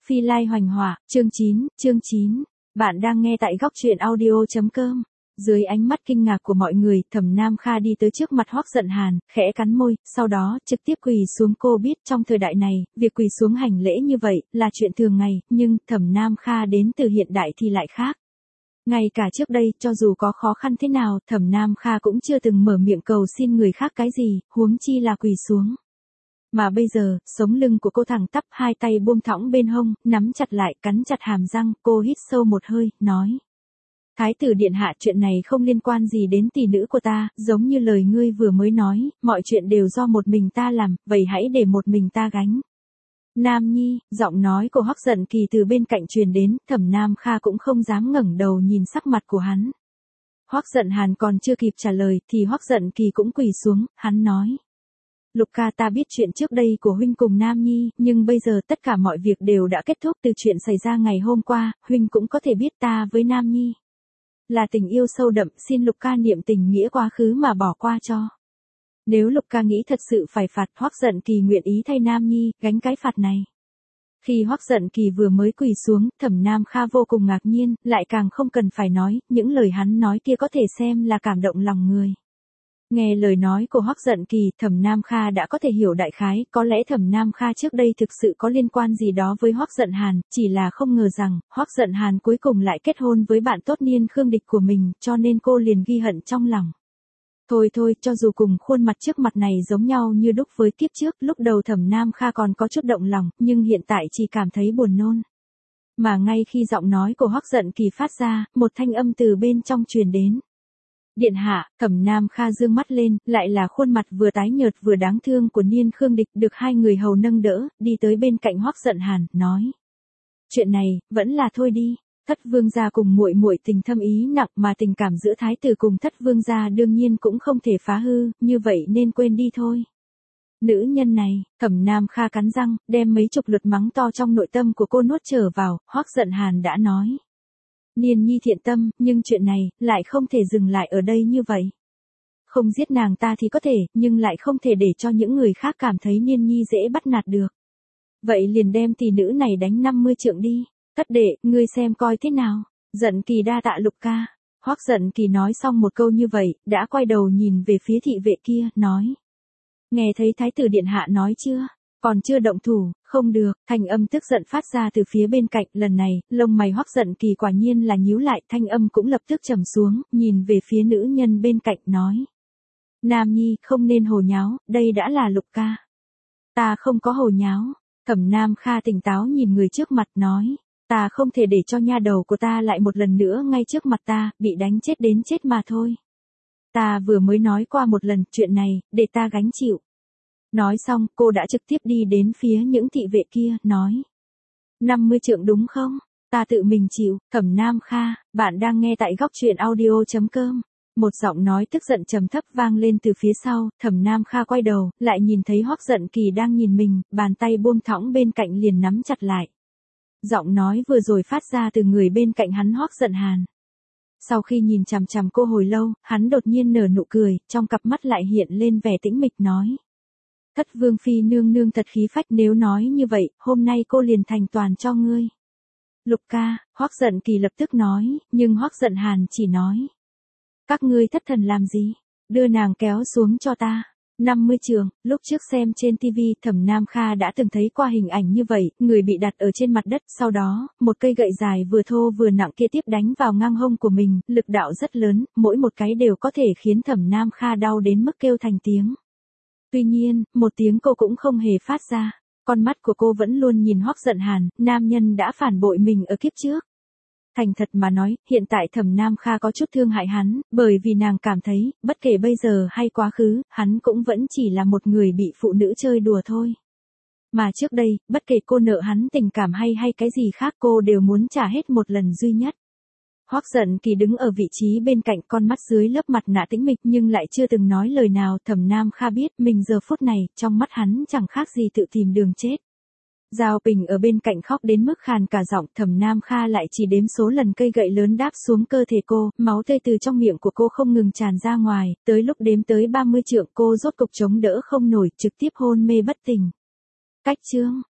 Phi Lai Hoành Hỏa, chương 9. Bạn đang nghe tại góc truyện audio.com. Dưới ánh mắt kinh ngạc của mọi người, Thẩm Nam Kha đi tới trước mặt Hoắc Giận Hàn, khẽ cắn môi, sau đó trực tiếp quỳ xuống. Cô biết trong thời đại này, việc quỳ xuống hành lễ như vậy là chuyện thường ngày, nhưng Thẩm Nam Kha đến từ hiện đại thì lại khác. Ngay cả trước đây, cho dù có khó khăn thế nào, Thẩm Nam Kha cũng chưa từng mở miệng cầu xin người khác cái gì, huống chi là quỳ xuống. Mà bây giờ, sống lưng của cô thẳng tắp, hai tay buông thõng bên hông, nắm chặt lại, cắn chặt hàm răng, cô hít sâu một hơi, nói. Thái tử điện hạ, chuyện này không liên quan gì đến tỷ nữ của ta, giống như lời ngươi vừa mới nói, mọi chuyện đều do một mình ta làm, vậy hãy để một mình ta gánh. Nam Nhi, giọng nói của Hoắc Giận Kỳ từ bên cạnh truyền đến, Thẩm Nam Kha cũng không dám ngẩng đầu nhìn sắc mặt của hắn. Hoắc Giận Hàn còn chưa kịp trả lời, thì Hoắc Giận Kỳ cũng quỳ xuống, hắn nói. Lục ca, ta biết chuyện trước đây của huynh cùng Nam Nhi, nhưng bây giờ tất cả mọi việc đều đã kết thúc. Từ chuyện xảy ra ngày hôm qua, huynh cũng có thể biết ta với Nam Nhi là tình yêu sâu đậm, xin Lục ca niệm tình nghĩa quá khứ mà bỏ qua cho. Nếu Lục ca nghĩ thật sự phải phạt, Hoắc Giận Kỳ nguyện ý thay Nam Nhi gánh cái phạt này. Khi Hoắc Giận Kỳ vừa mới quỳ xuống, Thẩm Nam Kha vô cùng ngạc nhiên, lại càng không cần phải nói, những lời hắn nói kia có thể xem là cảm động lòng người. Nghe lời nói của Hoắc Giận Kỳ, Thẩm Nam Kha đã có thể hiểu đại khái, có lẽ Thẩm Nam Kha trước đây thực sự có liên quan gì đó với Hoắc Giận Hàn, chỉ là không ngờ rằng, Hoắc Giận Hàn cuối cùng lại kết hôn với bạn tốt Niên Khương Địch của mình, cho nên cô liền ghi hận trong lòng. Thôi, cho dù cùng khuôn mặt trước mặt này giống nhau như đúc với kiếp trước, lúc đầu Thẩm Nam Kha còn có chút động lòng, nhưng hiện tại chỉ cảm thấy buồn nôn. Mà ngay khi giọng nói của Hoắc Giận Kỳ phát ra, một thanh âm từ bên trong truyền đến. Điện hạ, Thẩm Nam Kha dương mắt lên, lại là khuôn mặt vừa tái nhợt vừa đáng thương của Niên Khương Địch, được hai người hầu nâng đỡ, đi tới bên cạnh Hoắc Giận Hàn, nói. Chuyện này, vẫn là thôi đi. Thất vương gia cùng muội muội tình thâm ý nặng, mà tình cảm giữa thái tử cùng thất vương gia đương nhiên cũng không thể phá hư, như vậy nên quên đi thôi. Nữ nhân này, Thẩm Nam Kha cắn răng, đem mấy chục lượt mắng to trong nội tâm của cô nuốt trở vào, Hoắc Giận Hàn đã nói. Niên Nhi thiện tâm, nhưng chuyện này, lại không thể dừng lại ở đây như vậy. Không giết nàng ta thì có thể, nhưng lại không thể để cho những người khác cảm thấy Niên Nhi dễ bắt nạt được. Vậy liền đem tỷ nữ này đánh 50 trượng đi. Thất đệ, ngươi xem coi thế nào. Giận Kỳ đa tạ Lục ca. Hoắc Giận Kỳ nói xong một câu như vậy, đã quay đầu nhìn về phía thị vệ kia, nói. Nghe thấy thái tử điện hạ nói chưa? Còn chưa động thủ, không được, thanh âm tức giận phát ra từ phía bên cạnh, lần này, lông mày Hoắc Giận Kỳ quả nhiên là nhíu lại, thanh âm cũng lập tức trầm xuống, nhìn về phía nữ nhân bên cạnh, nói. Nam Nhi, không nên hồ nháo, đây đã là Lục ca. Ta không có hồ nháo. Thẩm Nam Kha tỉnh táo nhìn người trước mặt, nói. Ta không thể để cho nha đầu của ta lại một lần nữa ngay trước mặt ta, bị đánh chết đến chết mà thôi. Ta vừa mới nói qua một lần, chuyện này, để ta gánh chịu. Nói xong, cô đã trực tiếp đi đến phía những thị vệ kia, nói. 50 trượng đúng không? Ta tự mình chịu. Thẩm Nam Kha, bạn đang nghe tại góc truyện audio.com. Một giọng nói tức giận trầm thấp vang lên từ phía sau, Thẩm Nam Kha quay đầu, lại nhìn thấy Hoắc Giận Kỳ đang nhìn mình, bàn tay buông thõng bên cạnh liền nắm chặt lại. Giọng nói vừa rồi phát ra từ người bên cạnh hắn Hoắc Giận Hàn. Sau khi nhìn chằm chằm cô hồi lâu, hắn đột nhiên nở nụ cười, trong cặp mắt lại hiện lên vẻ tĩnh mịch, nói. Thất vương phi nương nương thật khí phách, nếu nói như vậy, hôm nay cô liền thành toàn cho ngươi. Lục ca, Hoắc Giận Kỳ lập tức nói, nhưng Hoắc Giận Hàn chỉ nói. Các ngươi thất thần làm gì? Đưa nàng kéo xuống cho ta. 50 trường, lúc trước xem trên TV, Thẩm Nam Kha đã từng thấy qua hình ảnh như vậy, người bị đặt ở trên mặt đất, sau đó, một cây gậy dài vừa thô vừa nặng kia tiếp đánh vào ngang hông của mình, lực đạo rất lớn, mỗi một cái đều có thể khiến Thẩm Nam Kha đau đến mức kêu thành tiếng. Tuy nhiên, một tiếng cô cũng không hề phát ra, con mắt của cô vẫn luôn nhìn Hoắc Giận Hàn, nam nhân đã phản bội mình ở kiếp trước. Thành thật mà nói, hiện tại Thẩm Nam Kha có chút thương hại hắn, bởi vì nàng cảm thấy, bất kể bây giờ hay quá khứ, hắn cũng vẫn chỉ là một người bị phụ nữ chơi đùa thôi. Mà trước đây, bất kể cô nợ hắn tình cảm hay cái gì khác, cô đều muốn trả hết một lần duy nhất. Hoắc Giận Kỳ đứng ở vị trí bên cạnh, con mắt dưới lớp mặt nạ tĩnh mịch nhưng lại chưa từng nói lời nào. Thẩm Nam Kha biết mình giờ phút này, trong mắt hắn chẳng khác gì tự tìm đường chết. Giao Bình ở bên cạnh khóc đến mức khàn cả giọng, Thẩm Nam Kha lại chỉ đếm số lần cây gậy lớn đáp xuống cơ thể cô, máu tươi từ trong miệng của cô không ngừng tràn ra ngoài, tới lúc đếm tới 30 trượng cô rốt cục chống đỡ không nổi, trực tiếp hôn mê bất tỉnh. Cách chương